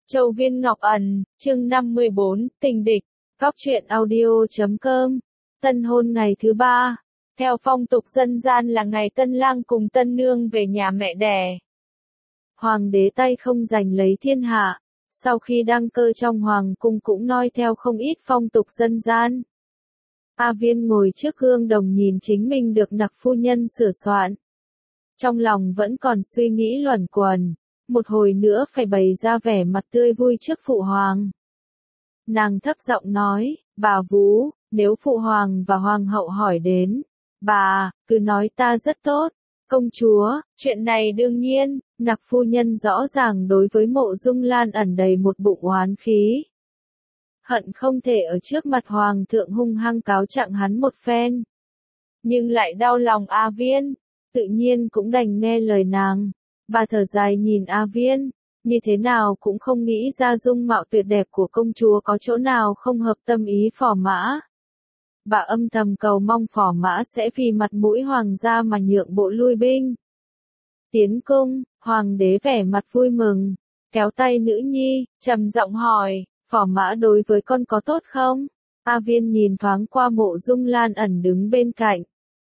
Châu Viên Ngọc Ẩn, chương 54, tình địch, góc truyện audio.com. Tân hôn ngày thứ 3. Theo phong tục dân gian là ngày tân lang cùng tân nương về nhà mẹ đẻ. Hoàng đế tay không giành lấy thiên hạ, sau khi đăng cơ trong hoàng cung cũng noi theo không ít phong tục dân gian. A Viên ngồi trước gương đồng nhìn chính mình được nặc phu nhân sửa soạn. Trong lòng vẫn còn suy nghĩ luẩn quẩn, một hồi nữa phải bày ra vẻ mặt tươi vui trước phụ hoàng. Nàng thấp giọng nói, bà Vú, nếu phụ hoàng và hoàng hậu hỏi đến, bà, cứ nói ta rất tốt. Công chúa, chuyện này đương nhiên, nặc phu nhân rõ ràng đối với Mộ Dung Lan ẩn đầy một bụng oán khí. Hận không thể ở trước mặt hoàng thượng hung hăng cáo trạng hắn một phen. Nhưng lại đau lòng A Viên, tự nhiên cũng đành nghe lời nàng. Bà thở dài nhìn A Viên, như thế nào cũng không nghĩ ra dung mạo tuyệt đẹp của công chúa có chỗ nào không hợp tâm ý Phò Mã. Bà âm thầm cầu mong Phò Mã sẽ vì mặt mũi hoàng gia mà nhượng bộ lui binh. Tiến cung, hoàng đế vẻ mặt vui mừng, kéo tay nữ nhi, trầm giọng hỏi, Phò Mã đối với con có tốt không? A Viên nhìn thoáng qua Mộ Dung Lan ẩn đứng bên cạnh.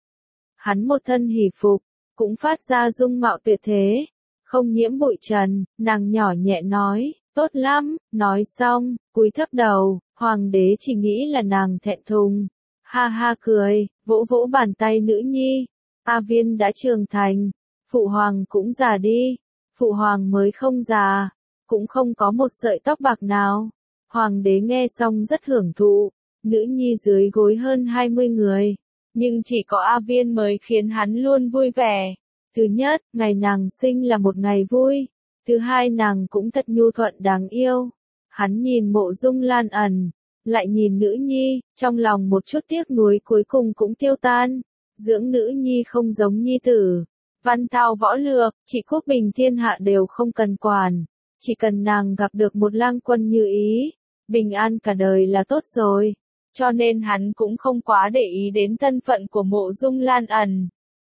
Hắn một thân hỉ phục, cũng phát ra dung mạo tuyệt thế, không nhiễm bụi trần, nàng nhỏ nhẹ nói, tốt lắm, nói xong, cúi thấp đầu, hoàng đế chỉ nghĩ là nàng thẹn thùng. Ha ha cười, vỗ vỗ bàn tay nữ nhi, A Viên đã trưởng thành, phụ hoàng cũng già đi, phụ hoàng mới không già, cũng không có một sợi tóc bạc nào. Hoàng đế nghe xong rất hưởng thụ, nữ nhi dưới gối hơn 20 người, nhưng chỉ có A Viên mới khiến hắn luôn vui vẻ. Thứ nhất, ngày nàng sinh là một ngày vui. Thứ hai, nàng cũng thật nhu thuận đáng yêu. Hắn nhìn Mộ Dung Lan ẩn, lại nhìn nữ nhi, trong lòng một chút tiếc nuối cuối cùng cũng tiêu tan. Dưỡng nữ nhi không giống nhi tử. Văn thao võ lược, chỉ quốc bình thiên hạ đều không cần quản. Chỉ cần nàng gặp được một lang quân như ý, bình an cả đời là tốt rồi. Cho nên hắn cũng không quá để ý đến thân phận của Mộ Dung Lan ẩn.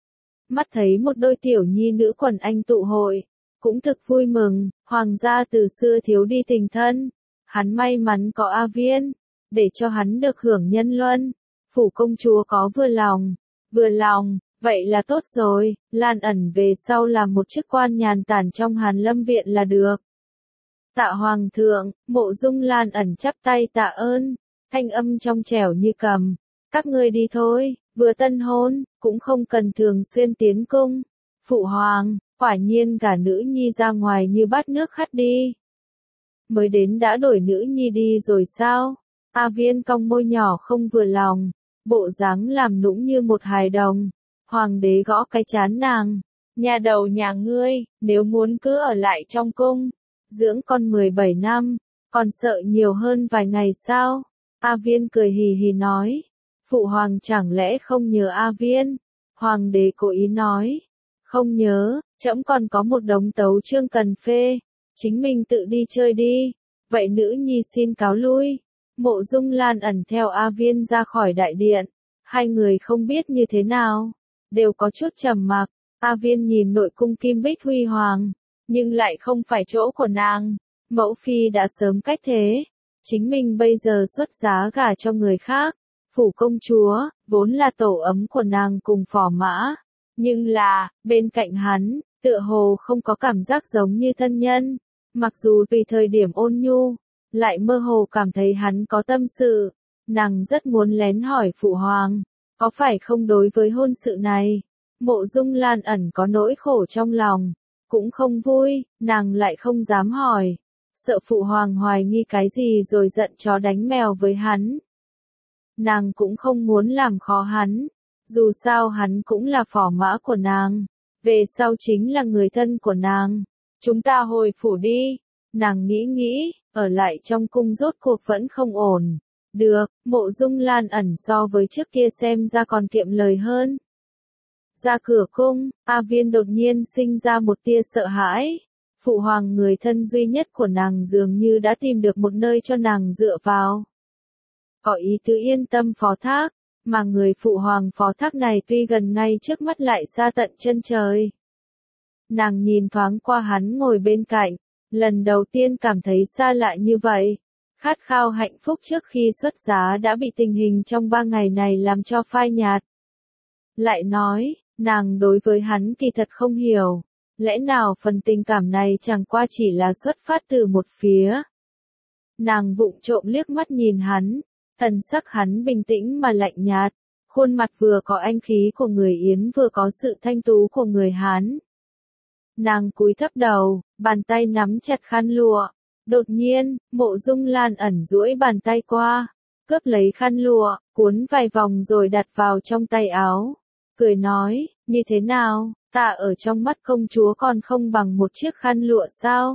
Mắt thấy một đôi tiểu nhi nữ quần anh tụ hội, cũng thực vui mừng, hoàng gia từ xưa thiếu đi tình thân. Hắn may mắn có A Viên, để cho hắn được hưởng nhân luân. Phủ công chúa có vừa lòng, vậy là tốt rồi, Lan ẩn về sau làm một chức quan nhàn tản trong Hàn Lâm viện là được. Tạ hoàng thượng, Mộ Dung Lan ẩn chắp tay tạ ơn, thanh âm trong trẻo như cầm, các ngươi đi thôi. Vừa tân hôn, cũng không cần thường xuyên tiến cung. Phụ hoàng, quả nhiên gả nữ nhi ra ngoài như bát nước hắt đi. Mới đến đã đổi nữ nhi đi rồi sao? A Viên cong môi nhỏ không vừa lòng, bộ dáng làm nũng như một hài đồng. Hoàng đế gõ cái trán nàng. Nhà đầu nhà ngươi, nếu muốn cứ ở lại trong cung, dưỡng con 17 năm, còn sợ nhiều hơn vài ngày sao? A Viên cười hì hì nói. Phụ hoàng chẳng lẽ không nhớ A Viên? Hoàng đế cố ý nói. Không nhớ, trẫm còn có một đống tấu chương cần phê. Chính mình tự đi chơi đi. Vậy nữ nhi xin cáo lui. Mộ Dung Lan ẩn theo A Viên ra khỏi đại điện. Hai người không biết như thế nào. Đều có chút trầm mặc. A Viên nhìn nội cung kim bích huy hoàng. Nhưng lại không phải chỗ của nàng. Mẫu phi đã sớm cách thế. Chính mình bây giờ xuất giá gả cho người khác. Phủ công chúa, vốn là tổ ấm của nàng cùng Phò Mã. Nhưng là, bên cạnh hắn, tựa hồ không có cảm giác giống như thân nhân. Mặc dù tùy thời điểm ôn nhu, lại mơ hồ cảm thấy hắn có tâm sự. Nàng rất muốn lén hỏi phụ hoàng, có phải không đối với hôn sự này? Mộ Dung Lan ẩn có nỗi khổ trong lòng, cũng không vui, nàng lại không dám hỏi. Sợ phụ hoàng hoài nghi cái gì rồi giận chó đánh mèo với hắn. Nàng cũng không muốn làm khó hắn, dù sao hắn cũng là Phò Mã của nàng, về sau chính là người thân của nàng. Chúng ta hồi phủ đi. Nàng nghĩ, ở lại trong cung rốt cuộc vẫn không ổn. Được, Mộ Dung Lan ẩn so với trước kia xem ra còn kiệm lời hơn. Ra cửa cung, A Viên đột nhiên sinh ra một tia sợ hãi. Phụ hoàng người thân duy nhất của nàng dường như đã tìm được một nơi cho nàng dựa vào. Có ý tứ yên tâm phó thác, mà người phụ hoàng phó thác này tuy gần ngay trước mắt lại xa tận chân trời. Nàng nhìn thoáng qua hắn ngồi bên cạnh, Lần đầu tiên cảm thấy xa lạ như vậy. Khát khao hạnh phúc trước khi xuất giá đã bị tình hình trong 3 ngày này làm cho phai nhạt. Lại nói, nàng đối với hắn kỳ thật không hiểu. Lẽ nào phần tình cảm này chẳng qua chỉ là xuất phát từ một phía. Nàng vụng trộm liếc mắt nhìn hắn, thần sắc hắn bình tĩnh mà lạnh nhạt, khuôn mặt vừa có anh khí của người Yến vừa có sự thanh tú của người Hán. Nàng cúi thấp đầu, bàn tay nắm chặt khăn lụa. Đột nhiên, Mộ Dung Lan ẩn duỗi bàn tay qua, cướp lấy khăn lụa, cuốn vài vòng rồi đặt vào trong tay áo. Cười nói, như thế nào, ta ở trong mắt công chúa còn không bằng một chiếc khăn lụa sao?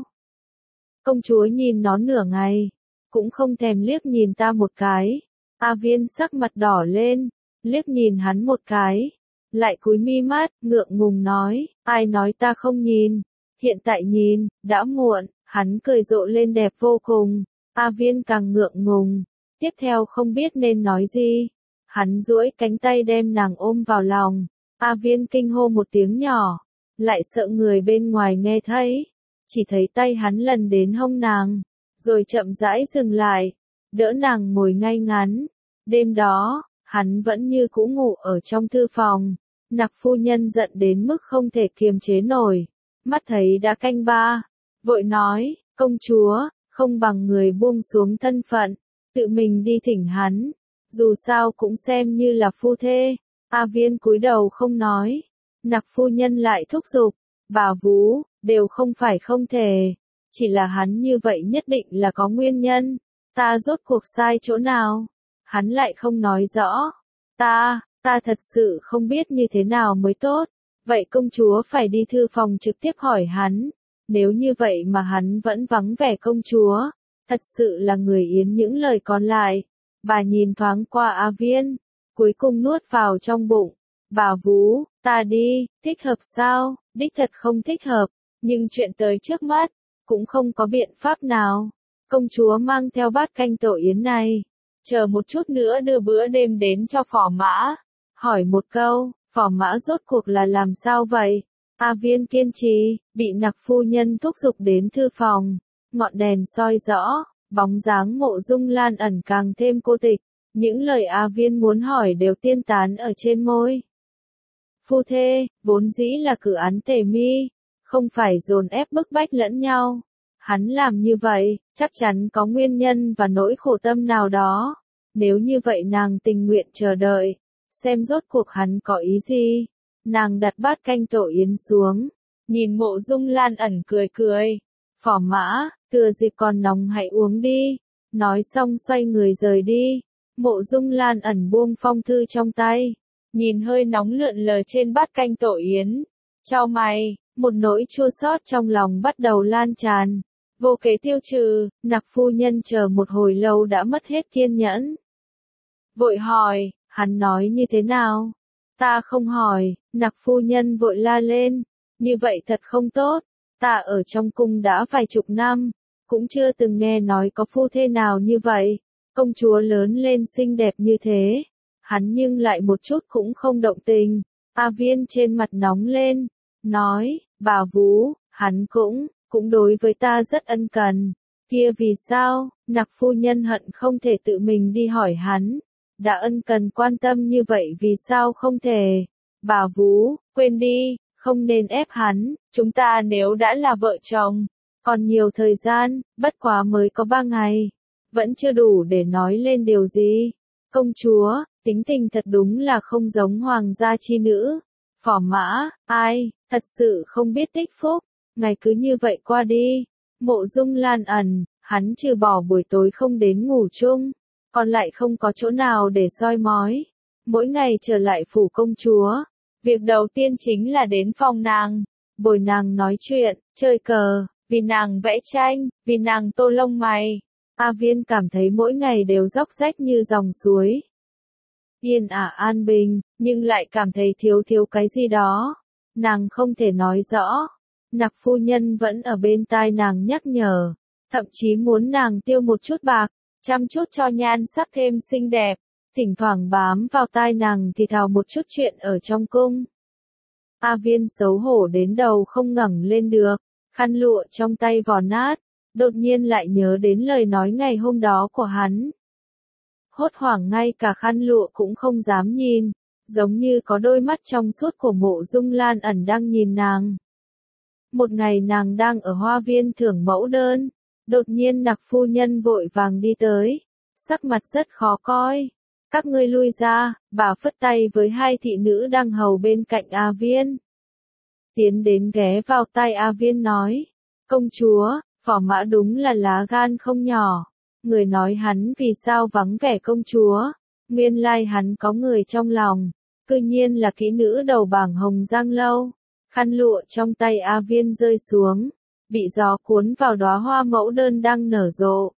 Công chúa nhìn nó nửa ngày, cũng không thèm liếc nhìn ta một cái. A Viên sắc mặt đỏ lên, liếc nhìn hắn một cái, lại cúi mi mắt, ngượng ngùng nói, ai nói ta không nhìn, hiện tại nhìn, đã muộn. Hắn cười rộ lên đẹp vô cùng, A Viên càng ngượng ngùng, tiếp theo không biết nên nói gì. Hắn duỗi cánh tay đem nàng ôm vào lòng, A Viên kinh hô một tiếng nhỏ, lại sợ người bên ngoài nghe thấy, chỉ thấy tay hắn lần đến hông nàng, rồi chậm rãi dừng lại, đỡ nàng ngồi ngay ngắn. Đêm đó, hắn vẫn như cũ ngủ ở trong thư phòng, Nặc phu nhân giận đến mức không thể kiềm chế nổi, mắt thấy đã canh 3. Vội nói, công chúa, không bằng người buông xuống thân phận, tự mình đi thỉnh hắn, dù sao cũng xem như là phu thê. A Viên cúi đầu không nói, Nặc phu nhân lại thúc giục, bà Vú, đều không phải không thể, chỉ là hắn như vậy nhất định là có nguyên nhân, ta rốt cuộc sai chỗ nào, hắn lại không nói rõ, ta thật sự không biết như thế nào mới tốt, vậy công chúa phải đi thư phòng trực tiếp hỏi hắn. Nếu như vậy mà hắn vẫn vắng vẻ công chúa, thật sự là người Yến những lời còn lại. Bà nhìn thoáng qua A Viên, cuối cùng nuốt vào trong bụng. Bà Vú, ta đi, thích hợp sao? Đích thật không thích hợp, nhưng chuyện tới trước mắt, cũng không có biện pháp nào. Công chúa mang theo bát canh tổ yến này, chờ một chút nữa đưa bữa đêm đến cho Phò Mã. Hỏi một câu, Phò Mã rốt cuộc là làm sao vậy? A Viên kiên trì, bị Nặc phu nhân thúc giục đến thư phòng, ngọn đèn soi rõ, bóng dáng Mộ Dung Lan ẩn càng thêm cô tịch, những lời A Viên muốn hỏi đều tiên tán ở trên môi. Phu thê, vốn dĩ là cử án tề mi, không phải dồn ép bức bách lẫn nhau. Hắn làm như vậy, chắc chắn có nguyên nhân và nỗi khổ tâm nào đó. Nếu như vậy nàng tình nguyện chờ đợi, xem rốt cuộc hắn có ý gì. Nàng đặt bát canh tổ yến xuống, nhìn Mộ Dung Lan ẩn cười cười. Phò Mã, thừa dịp còn nóng hãy uống đi. Nói xong xoay người rời đi. Mộ Dung Lan ẩn buông phong thư trong tay, nhìn hơi nóng lượn lờ trên bát canh tổ yến. Chau mày, một nỗi chua xót trong lòng bắt đầu lan tràn. Vô kế tiêu trừ, Nặc phu nhân chờ một hồi lâu đã mất hết kiên nhẫn. Vội hỏi, hắn nói như thế nào? Ta không hỏi, Nặc phu nhân vội la lên, như vậy thật không tốt, ta ở trong cung đã vài chục năm, cũng chưa từng nghe nói có phu thê nào như vậy, công chúa lớn lên xinh đẹp như thế, hắn nhưng lại một chút cũng không động tình. A Viên trên mặt nóng lên, nói, bà Vú, hắn cũng đối với ta rất ân cần, kia vì sao? Nặc phu nhân hận không thể tự mình đi hỏi hắn. Đã ân cần quan tâm như vậy vì sao không thể? Bà Vú, quên đi, không nên ép hắn, chúng ta nếu đã là vợ chồng, còn nhiều thời gian, bất quá mới có 3 ngày, vẫn chưa đủ để nói lên điều gì. Công chúa, tính tình thật đúng là không giống hoàng gia chi nữ. Phò Mã, ai, thật sự không biết tích phúc, ngày cứ như vậy qua đi. Mộ Dung Lan ẩn, hắn trừ bỏ buổi tối không đến ngủ chung, còn lại không có chỗ nào để soi mói. Mỗi ngày trở lại phủ công chúa, việc đầu tiên chính là đến phòng nàng, bồi nàng nói chuyện, chơi cờ, vì nàng vẽ tranh, vì nàng tô lông mày. A Viên cảm thấy mỗi ngày đều róc rách như dòng suối. Yên ả an bình, nhưng lại cảm thấy thiếu cái gì đó. Nàng không thể nói rõ. Nặc phu nhân vẫn ở bên tai nàng nhắc nhở, thậm chí muốn nàng tiêu một chút bạc, chăm chút cho nhan sắc thêm xinh đẹp, thỉnh thoảng bám vào tai nàng thì thào một chút chuyện ở trong cung. A Viên xấu hổ đến đầu không ngẩng lên được, khăn lụa trong tay vò nát, đột nhiên lại nhớ đến lời nói ngày hôm đó của hắn. Hốt hoảng ngay cả khăn lụa cũng không dám nhìn, giống như có đôi mắt trong suốt của Mộ Dung Lan ẩn đang nhìn nàng. Một ngày nàng đang ở hoa viên thưởng mẫu đơn, đột nhiên Nặc phu nhân vội vàng đi tới, sắc mặt rất khó coi. Các ngươi lui ra, bà phất tay với hai thị nữ đang hầu bên cạnh A Viên. Tiến đến ghé vào tai A Viên nói, công chúa, Phò Mã đúng là lá gan không nhỏ. Người nói hắn vì sao vắng vẻ công chúa, nguyên lai hắn có người trong lòng, cư nhiên là kỹ nữ đầu bảng Hồng Giang Lâu. Khăn lụa trong tay A Viên rơi xuống, bị gió cuốn vào đóa hoa mẫu đơn đang nở rộ.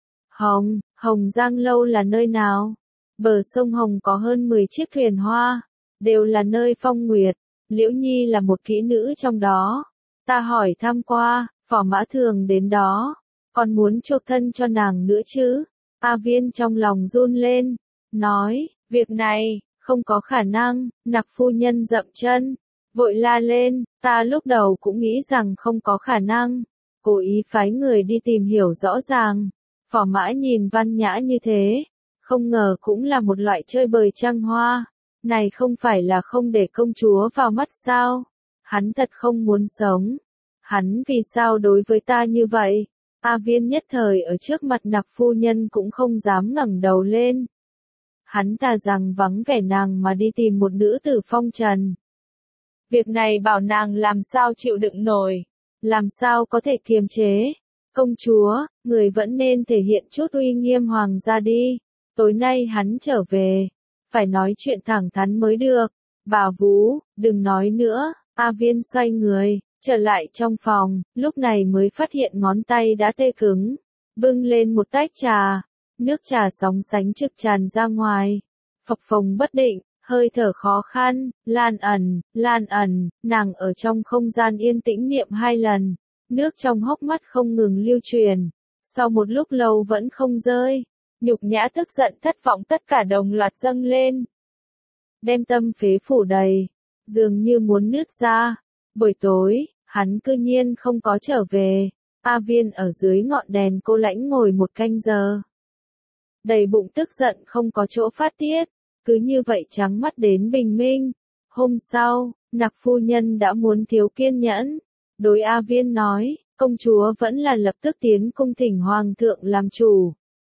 Hồng Giang Lâu là nơi nào? Bờ sông Hồng có hơn 10 chiếc thuyền hoa, đều là nơi phong nguyệt, Liễu Nhi là một kỹ nữ trong đó. Ta hỏi thăm qua, Phò Mã thường đến đó, còn muốn chuộc thân cho nàng nữa chứ? A Viên trong lòng run lên, nói, việc này, không có khả năng. Nặc phu nhân dậm chân, vội la lên, ta lúc đầu cũng nghĩ rằng không có khả năng, cố ý phái người đi tìm hiểu rõ ràng. Phò Mã nhìn văn nhã như thế, không ngờ cũng là một loại chơi bời trăng hoa. Này không phải là không để công chúa vào mắt sao? Hắn thật không muốn sống. Hắn vì sao đối với ta như vậy? A Viên nhất thời ở trước mặt Nặc phu nhân cũng không dám ngẩng đầu lên. Hắn thà rằng vắng vẻ nàng mà đi tìm một nữ tử phong trần. Việc này bảo nàng làm sao chịu đựng nổi, làm sao có thể kiềm chế. Công chúa, người vẫn nên thể hiện chút uy nghiêm hoàng gia đi. Tối nay hắn trở về, phải nói chuyện thẳng thắn mới được. Bà Vú, đừng nói nữa. A Viên xoay người, trở lại trong phòng, lúc này mới phát hiện ngón tay đã tê cứng. Bưng lên một tách trà, nước trà sóng sánh trực tràn ra ngoài. Phập phồng bất định, hơi thở khó khăn, Lan ẩn, nàng ở trong không gian yên tĩnh niệm 2 lần. Nước trong hốc mắt không ngừng lưu truyền. Sau một lúc lâu vẫn không rơi. Nhục nhã tức giận thất vọng tất cả đồng loạt dâng lên. Đem tâm phế phủ đầy, dường như muốn nứt ra. Buổi tối, hắn cư nhiên không có trở về. A Viên ở dưới ngọn đèn cô lãnh ngồi 1 canh giờ. Đầy bụng tức giận không có chỗ phát tiết, cứ như vậy trắng mắt đến bình minh. Hôm sau, Nặc phu nhân đã muốn thiếu kiên nhẫn. Đối A Viên nói, công chúa vẫn là lập tức tiến cung thỉnh hoàng thượng làm chủ.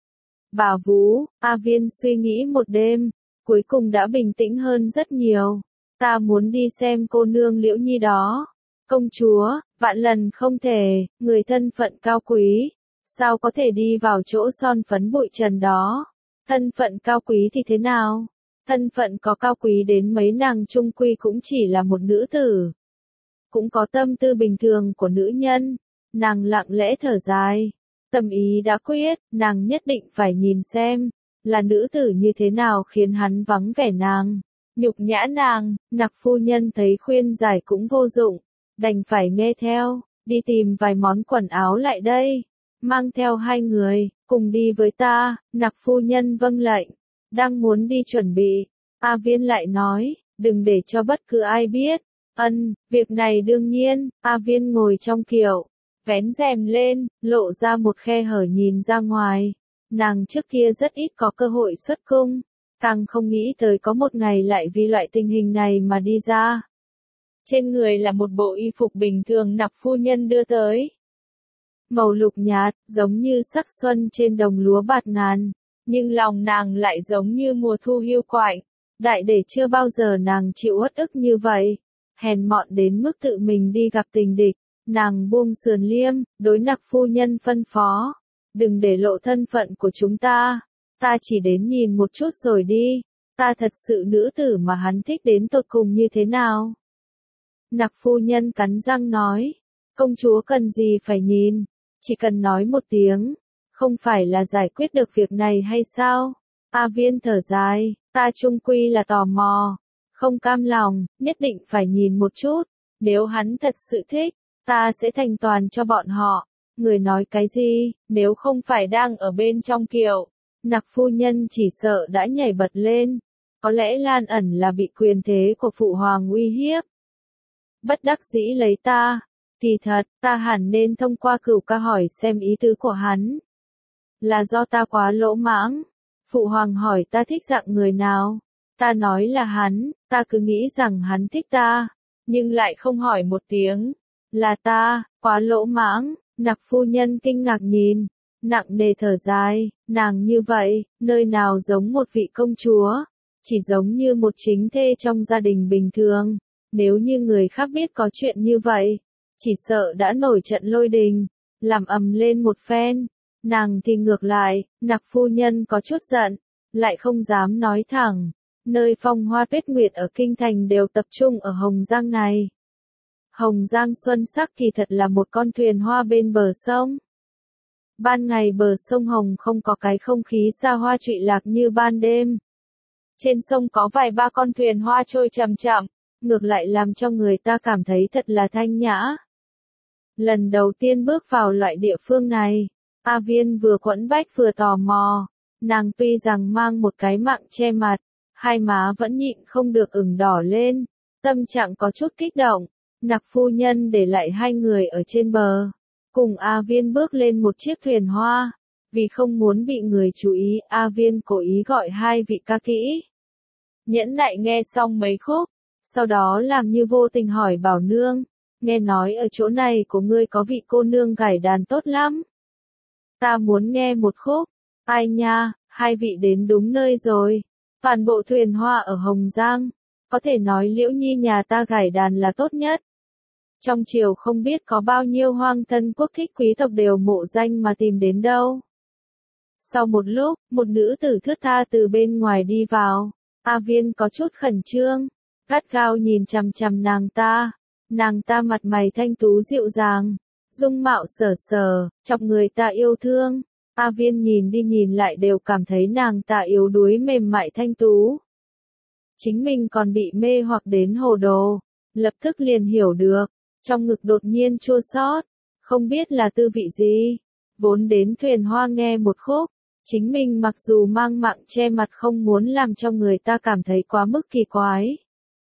Bà Vú, A Viên suy nghĩ một đêm, cuối cùng đã bình tĩnh hơn rất nhiều. Ta muốn đi xem cô nương Liễu Nhi đó. Công chúa, vạn lần không thể, người thân phận cao quý, sao có thể đi vào chỗ son phấn bụi trần đó. Thân phận cao quý thì thế nào? Thân phận có cao quý đến mấy nàng chung quy cũng chỉ là một nữ tử. Cũng có tâm tư bình thường của nữ nhân. Nàng lặng lẽ thở dài. Tâm ý đã quyết, nàng nhất định phải nhìn xem, là nữ tử như thế nào khiến hắn vắng vẻ nàng, nhục nhã nàng. Nặc phu nhân thấy khuyên giải cũng vô dụng, đành phải nghe theo, đi tìm vài món quần áo lại đây, mang theo 2 người, cùng đi với ta. Nặc phu nhân vâng lệnh, đang muốn đi chuẩn bị, A Viên lại nói, đừng để cho bất cứ ai biết. Việc này đương nhiên. A Viên ngồi trong kiệu, vén rèm lên, lộ ra một khe hở nhìn ra ngoài. Nàng trước kia rất ít có cơ hội xuất cung, càng không nghĩ tới có một ngày lại vì loại tình hình này mà đi ra. Trên người là một bộ y phục bình thường Nặc phu nhân đưa tới. Màu lục nhạt, giống như sắc xuân trên đồng lúa bạt ngàn, nhưng lòng nàng lại giống như mùa thu hiu quạnh. Đại để chưa bao giờ nàng chịu uất ức như vậy, hèn mọn đến mức tự mình đi gặp tình địch. Nàng buông sườn liêm, đối Nặc phu nhân phân phó, đừng để lộ thân phận của chúng ta chỉ đến nhìn một chút rồi đi, ta thật sự nữ tử mà hắn thích đến tột cùng như thế nào. Nặc phu nhân cắn răng nói, công chúa cần gì phải nhìn, chỉ cần nói một tiếng, không phải là giải quyết được việc này hay sao? A Viên thở dài, ta chung quy là tò mò, không cam lòng, nhất định phải nhìn một chút, nếu hắn thật sự thích, ta sẽ thành toàn cho bọn họ. Người nói cái gì, nếu không phải đang ở bên trong kiệu, Nặc phu nhân chỉ sợ đã nhảy bật lên. Có lẽ Lan ẩn là bị quyền thế của phụ hoàng uy hiếp. Bất đắc dĩ lấy ta, Kỳ thật, ta hẳn nên thông qua Cửu ca hỏi xem ý tứ của hắn. Là do ta quá lỗ mãng. Phụ hoàng hỏi ta thích dạng người nào. Ta nói là hắn, ta cứ nghĩ rằng hắn thích ta, nhưng lại không hỏi một tiếng. Là ta, quá lỗ mãng. Nặc phu nhân kinh ngạc nhìn, nặng nề thở dài, nàng như vậy, nơi nào giống một vị công chúa, chỉ giống như một chính thê trong gia đình bình thường. Nếu như người khác biết có chuyện như vậy, chỉ sợ đã nổi trận lôi đình, làm ầm lên một phen. Nàng thì ngược lại, Nặc phu nhân có chút giận, lại không dám nói thẳng. Nơi phong hoa tuyết nguyệt ở kinh thành đều tập trung ở Hồng Giang này. Hồng Giang xuân sắc kỳ thật là một con thuyền hoa bên bờ sông. Ban ngày bờ sông Hồng không có cái không khí xa hoa trụy lạc như ban đêm. Trên sông có vài ba con thuyền hoa trôi chậm chậm, ngược lại làm cho người ta cảm thấy thật là thanh nhã. Lần đầu tiên bước vào loại địa phương này, A Viên vừa quẫn bách vừa tò mò. Nàng tuy rằng mang một cái mạng che mặt, hai má vẫn nhịn không được ửng đỏ lên, tâm trạng có chút kích động. Nặc phu nhân để lại hai người ở trên bờ, cùng A Viên bước lên một chiếc thuyền hoa. Vì không muốn bị người chú ý, A Viên cố ý gọi hai vị ca kỹ. Nhẫn nại nghe xong mấy khúc, sau đó làm như vô tình hỏi Bảo Nương, nghe nói ở chỗ này của ngươi có vị cô nương gảy đàn tốt lắm. Ta muốn nghe một khúc. Ai nha, hai vị đến đúng nơi rồi. Toàn bộ thuyền hoa ở Hồng Giang, có thể nói Liễu Nhi nhà ta gảy đàn là tốt nhất. Trong triều không biết có bao nhiêu hoang thân quốc thích quý tộc đều mộ danh mà tìm đến đâu. Sau một lúc, một nữ tử thướt tha từ bên ngoài đi vào. A Viên có chút khẩn trương, gắt gao nhìn chằm chằm nàng ta. Nàng ta mặt mày thanh tú dịu dàng, dung mạo sở sở, chọc người ta yêu thương. A Viên nhìn đi nhìn lại đều cảm thấy nàng ta yếu đuối mềm mại thanh tú. Chính mình còn bị mê hoặc đến hồ đồ, lập tức liền hiểu được, trong ngực đột nhiên chua xót, không biết là tư vị gì. Vốn đến thuyền hoa nghe một khúc, chính mình mặc dù mang mạng che mặt không muốn làm cho người ta cảm thấy quá mức kỳ quái.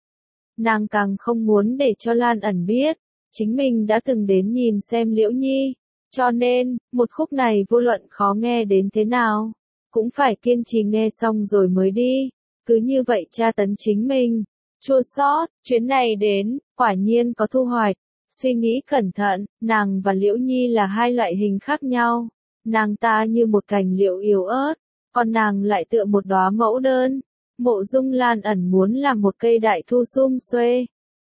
Nàng càng không muốn để cho Lan Ẩn biết, chính mình đã từng đến nhìn xem Liễu Nhi. Cho nên, một khúc này vô luận khó nghe đến thế nào, cũng phải kiên trì nghe xong rồi mới đi. Cứ như vậy tra tấn chính mình. Chua xót, chuyến này đến, quả nhiên có thu hoạch. Suy nghĩ cẩn thận, nàng và Liễu Nhi là hai loại hình khác nhau. Nàng ta như một cành liễu yếu ớt, còn nàng lại tựa một đóa mẫu đơn. Mộ Dung Lan Ẩn muốn làm một cây đại thu sum xuê,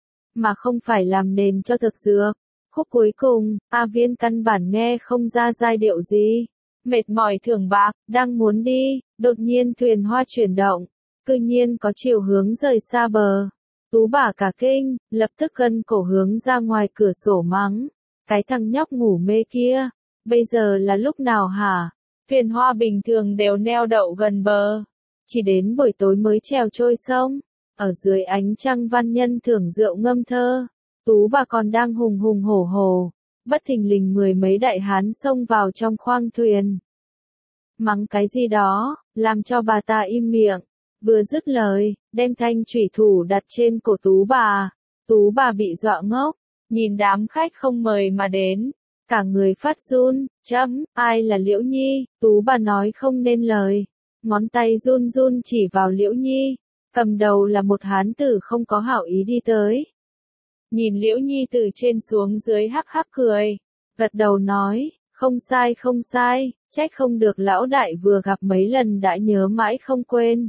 mà không phải làm nền cho thực dược. Khúc cuối cùng, A Viên căn bản nghe không ra giai điệu gì. Mệt mỏi thưởng bạc, đang muốn đi, đột nhiên thuyền hoa chuyển động, cư nhiên có chiều hướng rời xa bờ. Tú bà cả kinh, lập tức gân cổ hướng ra ngoài cửa sổ mắng. Cái thằng nhóc ngủ mê kia, bây giờ là lúc nào hả? Thuyền hoa bình thường đều neo đậu gần bờ, chỉ đến buổi tối mới trèo trôi sông. Ở dưới ánh trăng văn nhân thưởng rượu ngâm thơ. Tú bà còn đang hùng hùng hổ hổ, bất thình lình mười mấy đại hán xông vào trong khoang thuyền. Mắng cái gì đó, làm cho bà ta im miệng. Vừa dứt lời, đem thanh chủy thủ đặt trên cổ Tú bà. Tú bà bị dọa ngốc, nhìn đám khách không mời mà đến, cả người phát run. Ai là Liễu Nhi? Tú bà nói không nên lời, ngón tay run run chỉ vào Liễu Nhi. Cầm đầu là một hán tử không có hảo ý đi tới. Nhìn Liễu Nhi từ trên xuống dưới hắc hắc cười, gật đầu nói, không sai, trách không được lão đại vừa gặp mấy lần đã nhớ mãi không quên.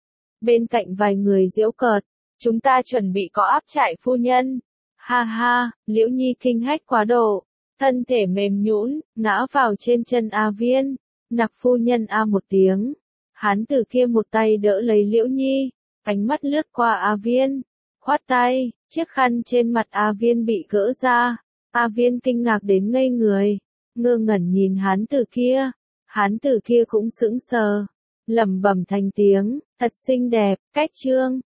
Bên cạnh vài người giễu cợt, chúng ta chuẩn bị có áp trại phu nhân. Ha ha, Liễu Nhi kinh hách quá độ, thân thể mềm nhũn, ngã vào trên chân A Viên. Nặc phu nhân a một tiếng, hán tử kia một tay đỡ lấy Liễu Nhi, ánh mắt lướt qua A Viên, khoát tay, chiếc khăn trên mặt A Viên bị gỡ ra. A Viên kinh ngạc đến ngây người, ngơ ngẩn nhìn hán tử kia. Hán tử kia cũng sững sờ, lẩm bẩm thành tiếng, thật xinh đẹp, cách trương.